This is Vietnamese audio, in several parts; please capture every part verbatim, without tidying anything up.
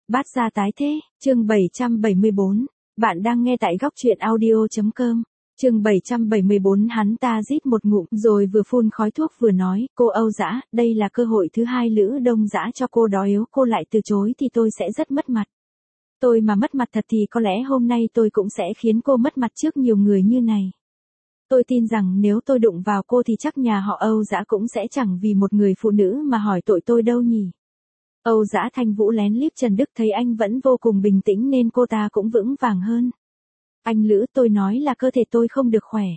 Bát gia tái thế, chương bảy trăm bảy mươi bốn. Bạn đang nghe tại góc truyện audio chấm com. Chương bảy trăm bảy mươi bốn. Hắn ta rít một ngụm rồi vừa phun khói thuốc vừa nói, cô Âu Dã, đây là cơ hội thứ hai Lữ Đông Dã cho cô đó, nếu cô lại từ chối thì tôi sẽ rất mất mặt. Tôi mà mất mặt thật thì có lẽ hôm nay tôi cũng sẽ khiến cô mất mặt trước nhiều người như này. Tôi tin rằng nếu tôi đụng vào cô thì chắc nhà họ Âu Dã cũng sẽ chẳng vì một người phụ nữ mà hỏi tội tôi đâu nhỉ. Âu Dã Thanh Vũ lén liếc Trần Đức, thấy anh vẫn vô cùng bình tĩnh nên cô ta cũng vững vàng hơn. Anh Lữ, tôi nói là cơ thể tôi không được khỏe.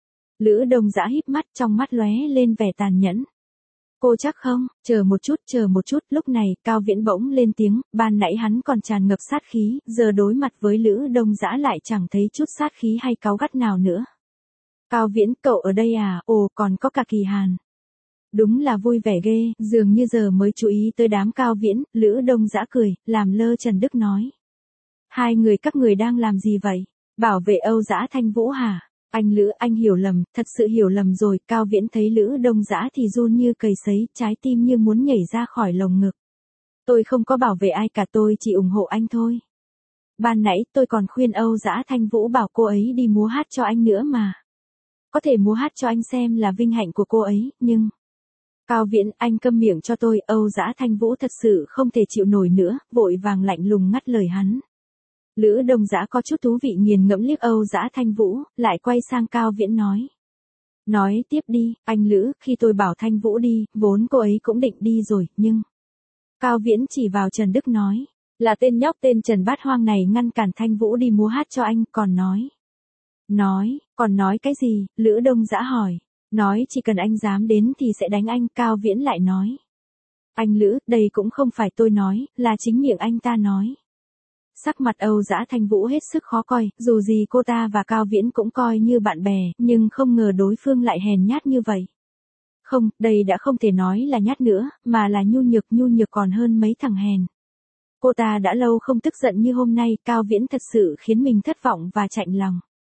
Lữ Đông Dã híp mắt, trong mắt lóe lên vẻ tàn nhẫn. Cô chắc không? Chờ một chút, chờ một chút. Lúc này, Cao Viễn bỗng lên tiếng, ban nãy hắn còn tràn ngập sát khí, giờ đối mặt với Lữ Đông Dã lại chẳng thấy chút sát khí hay cáu gắt nào nữa. Cao Viễn, cậu ở đây à? Ồ, còn có cả Kỳ Hàn. Đúng là vui vẻ ghê, dường như giờ mới chú ý tới đám Cao Viễn. Lữ Đông Dã cười, làm lơ Trần Đức nói. Hai người các người đang làm gì vậy? Bảo vệ Âu Dã Thanh Vũ hả? Anh Lữ, anh hiểu lầm, thật sự hiểu lầm rồi. Cao Viễn thấy Lữ Đông Dã thì run như cầy sấy, trái tim như muốn nhảy ra khỏi lồng ngực. Tôi không có bảo vệ ai cả, tôi chỉ ủng hộ anh thôi. Ban nãy tôi còn khuyên Âu Dã Thanh Vũ bảo cô ấy đi múa hát cho anh nữa mà. Có thể múa hát cho anh xem là vinh hạnh của cô ấy, nhưng... Cao Viễn, anh câm miệng cho tôi. Âu Dã Thanh Vũ thật sự không thể chịu nổi nữa, vội vàng lạnh lùng ngắt lời hắn. Lữ Đông Dã có chút thú vị nghiền ngẫm liếc Âu Dã Thanh Vũ, lại quay sang Cao Viễn nói. Nói tiếp đi, anh Lữ, khi tôi bảo Thanh Vũ đi, vốn cô ấy cũng định đi rồi, nhưng... Cao Viễn chỉ vào Trần Đức nói, là tên nhóc tên Trần Bát Hoang này ngăn cản Thanh Vũ đi múa hát cho anh, còn nói. Nói, còn nói cái gì? Lữ Đông Dã hỏi. Nói chỉ cần anh dám đến thì sẽ đánh anh. Cao Viễn lại nói. Anh Lữ, đây cũng không phải tôi nói, là chính miệng anh ta nói. Sắc mặt Âu Dã Thanh Vũ hết sức khó coi, dù gì cô ta và Cao Viễn cũng coi như bạn bè, nhưng không ngờ đối phương lại hèn nhát như vậy. Không, đây đã không thể nói là nhát nữa, mà là nhu nhược, nhu nhược còn hơn mấy thằng hèn. Cô ta đã lâu không tức giận như hôm nay, Cao Viễn thật sự khiến mình thất vọng và chạnh lòng.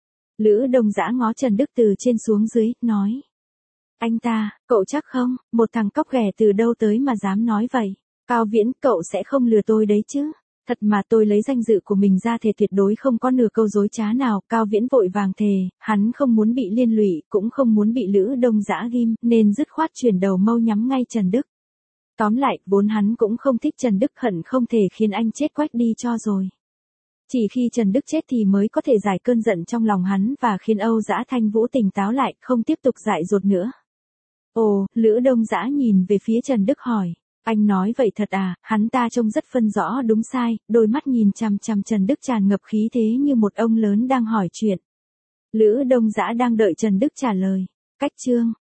Lữ Đông Dã ngó Trần Đức từ trên xuống dưới, nói. Anh ta, cậu chắc không? Một thằng cóc ghẻ từ đâu tới mà dám nói vậy? Cao Viễn, cậu sẽ không lừa tôi đấy chứ? Thật mà, tôi lấy danh dự của mình ra thề tuyệt đối không có nửa câu dối trá nào. Cao Viễn vội vàng thề, hắn không muốn bị liên lụy, cũng không muốn bị Lữ Đông Dã ghim, nên dứt khoát chuyển đầu mâu nhắm ngay Trần Đức. Tóm lại, vốn hắn cũng không thích Trần Đức, hận không thể khiến anh chết quách đi cho rồi. Chỉ khi Trần Đức chết thì mới có thể giải cơn giận trong lòng hắn và khiến Âu Dã Thanh Vũ tỉnh táo lại, không tiếp tục dại dột nữa. Ồ, Lữ Đông Dã nhìn về phía Trần Đức hỏi. Anh nói vậy thật à? Hắn ta trông rất phân rõ đúng sai, đôi mắt nhìn chằm chằm Trần Đức tràn ngập khí thế như một ông lớn đang hỏi chuyện. Lữ Đông Dã đang đợi Trần Đức trả lời. Cách chương.